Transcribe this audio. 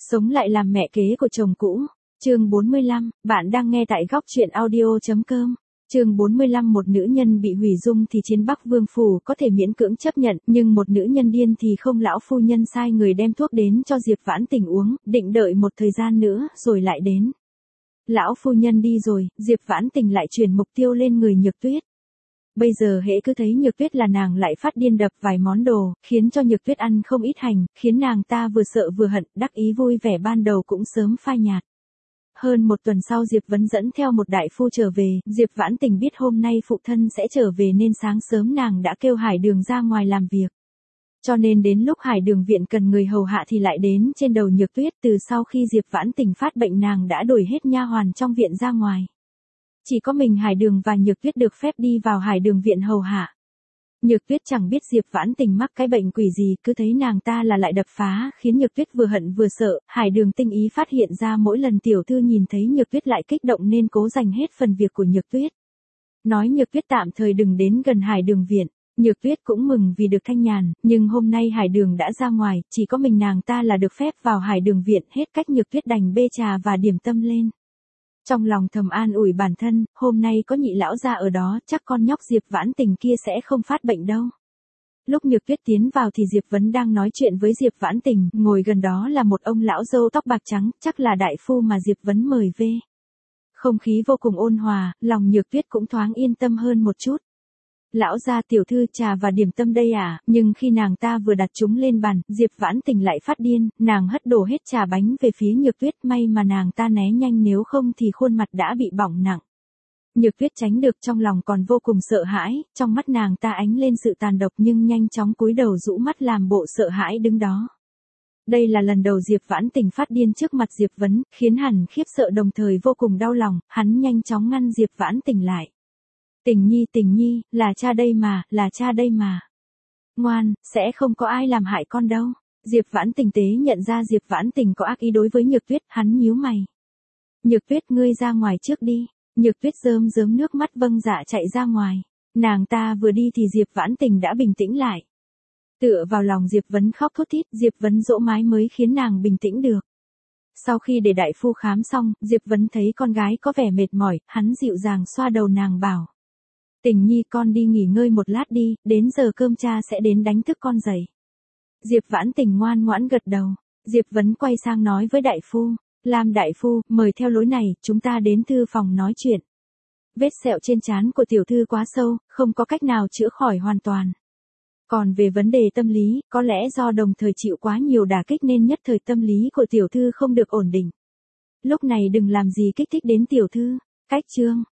Sống lại làm mẹ kế của chồng cũ. Chương 45, bạn đang nghe tại góc truyện audio.com. Chương 45, một nữ nhân bị hủy dung thì chiến Bắc Vương phủ có thể miễn cưỡng chấp nhận, nhưng một nữ nhân điên thì không. Lão phu nhân sai người đem thuốc đến cho Diệp Vãn Tình uống, định đợi một thời gian nữa rồi lại đến. Lão phu nhân đi rồi, Diệp Vãn Tình lại chuyển mục tiêu lên người Nhược Tuyết. Bây giờ hễ cứ thấy Nhược Tuyết là nàng lại phát điên đập vài món đồ, khiến cho Nhược Tuyết ăn không ít hành, khiến nàng ta vừa sợ vừa hận, đắc ý vui vẻ ban đầu cũng sớm phai nhạt. Hơn một tuần sau Diệp Vấn dẫn theo một đại phu trở về, Diệp Vãn Tình biết hôm nay phụ thân sẽ trở về nên sáng sớm nàng đã kêu Hải Đường ra ngoài làm việc. Cho nên đến lúc Hải Đường viện cần người hầu hạ thì lại đến trên đầu Nhược Tuyết. Từ sau khi Diệp Vãn Tình phát bệnh nàng đã đuổi hết nha hoàn trong viện ra ngoài. Chỉ có mình Hải Đường và Nhược Tuyết được phép đi vào Hải Đường viện hầu hạ. Nhược Tuyết chẳng biết Diệp Vãn Tình mắc cái bệnh quỷ gì, cứ thấy nàng ta là lại đập phá, khiến Nhược Tuyết vừa hận vừa sợ. Hải Đường tinh ý phát hiện ra mỗi lần tiểu thư nhìn thấy Nhược Tuyết lại kích động nên cố dành hết phần việc của Nhược Tuyết. Nói Nhược Tuyết tạm thời đừng đến gần Hải Đường viện. Nhược Tuyết cũng mừng vì được thanh nhàn, nhưng hôm nay Hải Đường đã ra ngoài, chỉ có mình nàng ta là được phép vào Hải Đường viện, hết cách Nhược Tuyết đành bê trà và điểm tâm lên. Trong lòng thầm an ủi bản thân, hôm nay có nhị lão gia ở đó, chắc con nhóc Diệp Vãn Tình kia sẽ không phát bệnh đâu. Lúc Nhược Tuyết tiến vào thì Diệp Vấn đang nói chuyện với Diệp Vãn Tình, ngồi gần đó là một ông lão râu tóc bạc trắng, chắc là đại phu mà Diệp Vấn mời về. Không khí vô cùng ôn hòa, lòng Nhược Tuyết cũng thoáng yên tâm hơn một chút. Lão gia tiểu thư trà và điểm tâm đây à, nhưng khi nàng ta vừa đặt chúng lên bàn, Diệp Vãn Tình lại phát điên, nàng hất đổ hết trà bánh về phía Nhược Tuyết, may mà nàng ta né nhanh nếu không thì khuôn mặt đã bị bỏng nặng. Nhược Tuyết tránh được trong lòng còn vô cùng sợ hãi, trong mắt nàng ta ánh lên sự tàn độc nhưng nhanh chóng cúi đầu rũ mắt làm bộ sợ hãi đứng đó. Đây là lần đầu Diệp Vãn Tình phát điên trước mặt Diệp Vấn, khiến hắn khiếp sợ đồng thời vô cùng đau lòng, hắn nhanh chóng ngăn Diệp Vãn Tình lại. Tình nhi, là cha đây mà, là cha đây mà. Ngoan, sẽ không có ai làm hại con đâu. Diệp Vãn Tình tế nhận ra Diệp Vãn Tình có ác ý đối với Nhược Tuyết, hắn nhíu mày. Nhược Tuyết ngươi ra ngoài trước đi. Nhược Tuyết rơm rớm nước mắt vâng dạ chạy ra ngoài. Nàng ta vừa đi thì Diệp Vãn Tình đã bình tĩnh lại. Tựa vào lòng Diệp Vấn khóc thút thít, Diệp Vấn dỗ mái mới khiến nàng bình tĩnh được. Sau khi để đại phu khám xong, Diệp Vấn thấy con gái có vẻ mệt mỏi, hắn dịu dàng xoa đầu nàng bảo. Tình nhi con đi nghỉ ngơi một lát đi, đến giờ cơm cha sẽ đến đánh thức con dậy. Diệp Vãn Tình ngoan ngoãn gật đầu. Diệp Vấn quay sang nói với đại phu. Lam đại phu, mời theo lối này, chúng ta đến thư phòng nói chuyện. Vết sẹo trên trán của tiểu thư quá sâu, không có cách nào chữa khỏi hoàn toàn. Còn về vấn đề tâm lý, có lẽ do đồng thời chịu quá nhiều đả kích nên nhất thời tâm lý của tiểu thư không được ổn định. Lúc này đừng làm gì kích thích đến tiểu thư. Cách chương.